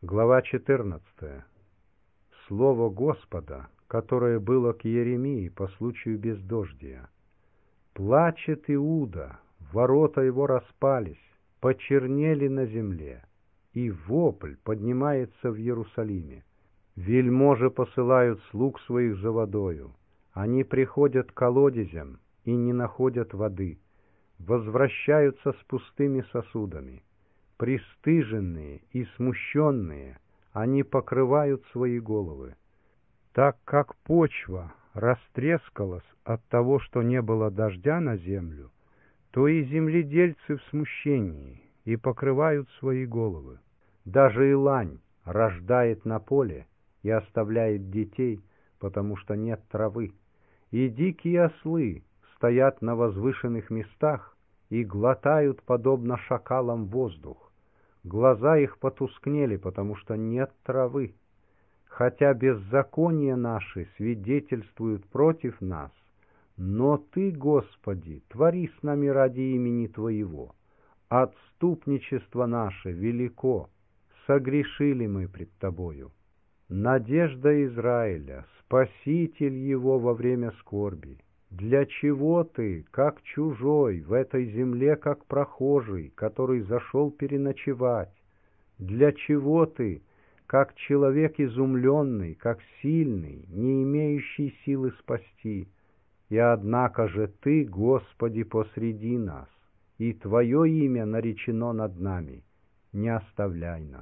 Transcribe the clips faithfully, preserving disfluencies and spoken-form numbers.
Глава четырнадцатая. Слово Господа, которое было к Иеремии по случаю бездождия. Плачет Иуда, ворота его распались, почернели на земле, и вопль поднимается в Иерусалиме. Вельможи посылают слуг своих за водою, они приходят к колодезям и не находят воды, возвращаются с пустыми сосудами. Пристыженные и смущенные, они покрывают свои головы. Так как почва растрескалась от того, что не было дождя на землю, то и земледельцы в смущении и покрывают свои головы. Даже и лань рождает на поле и оставляет детей, потому что нет травы. И дикие ослы стоят на возвышенных местах и глотают, подобно шакалам, воздух. Глаза их потускнели, потому что нет травы. Хотя беззакония наши свидетельствуют против нас, но Ты, Господи, твори с нами ради имени Твоего. Отступничество наше велико, согрешили мы пред Тобою. Надежда Израиля, Спаситель его во время скорби. Для чего ты, как чужой, в этой земле, как прохожий, который зашел переночевать? Для чего ты, как человек изумленный, как сильный, не имеющий силы спасти? И однако же ты, Господи, посреди нас, и Твое имя наречено над нами. Не оставляй нас.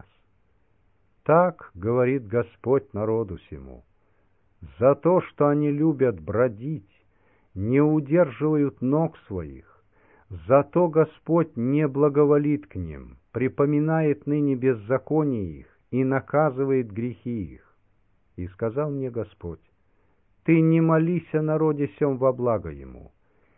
Так говорит Господь народу сему. За то, что они любят бродить, не удерживают ног своих, зато Господь не благоволит к ним, припоминает ныне беззаконие их и наказывает грехи их. И сказал мне Господь: Ты не молись о народе сем во благо ему.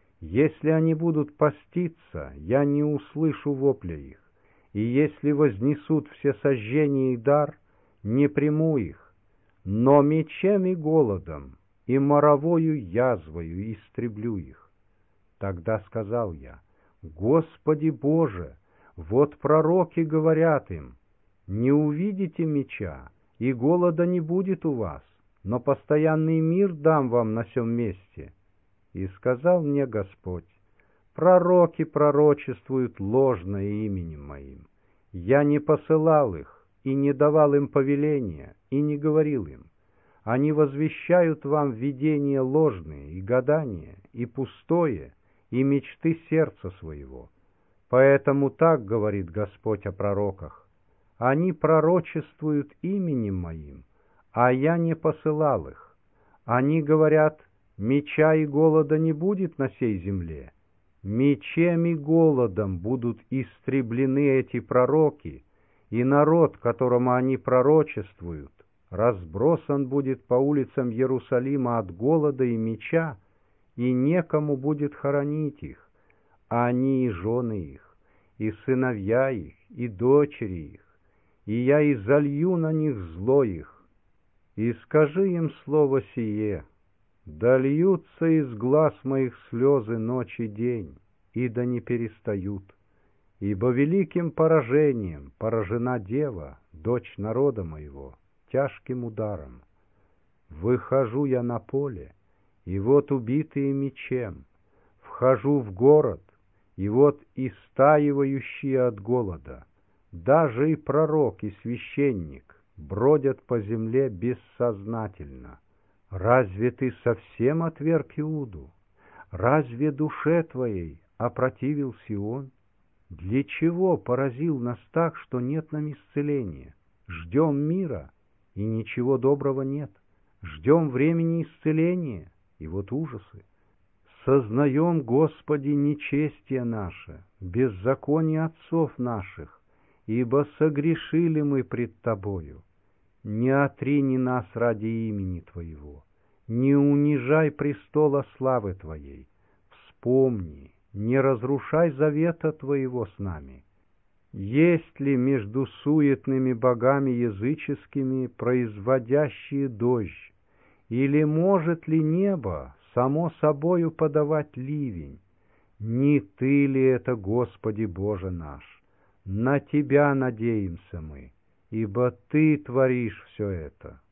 Если они будут поститься, я не услышу вопля их, и если вознесут все сожжения и дар, не приму их, но мечем и голодом и моровою язвою истреблю их. Тогда сказал я: Господи Боже, вот пророки говорят им: не увидите меча, и голода не будет у вас, но постоянный мир дам вам на сем месте. И сказал мне Господь: пророки пророчествуют ложное именем моим. Я не посылал их, и не давал им повеления, и не говорил им. Они возвещают вам видения ложные, и гадания, и пустое, и мечты сердца своего. Поэтому так говорит Господь о пророках: они пророчествуют именем моим, а я не посылал их. Они говорят: меча и голода не будет на сей земле. Мечем и голодом будут истреблены эти пророки, и народ, которому они пророчествуют, разбросан будет по улицам Иерусалима от голода и меча, и некому будет хоронить их, а они и жены их, и сыновья их, и дочери их, и я изолью на них зло их. И скажи им слово сие: да льются из глаз моих слезы ночь и день, и да не перестают. Ибо великим поражением поражена дева, дочь народа моего, тяжким ударом. Выхожу я на поле, и вот убитые мечем, вхожу в город, и вот истаивающие от голода. Даже и пророк, и священник бродят по земле бессознательно. Разве ты совсем отверг Иуду? Разве душе твоей опротивил Сион? Для чего поразил нас так, что нет нам исцеления? Ждем мира, и ничего доброго нет. Ждем времени исцеления, и вот ужасы. Сознаем, Господи, нечестие наше, беззаконие отцов наших, ибо согрешили мы пред Тобою. Не отрини нас ради имени Твоего, не унижай престола славы Твоей. Вспомни, не разрушай завета Твоего с нами. Есть ли между суетными богами языческими производящие дождь, или может ли небо само собою подавать ливень? Не Ты ли это, Господи Боже наш? На Тебя надеемся мы, ибо Ты творишь все это.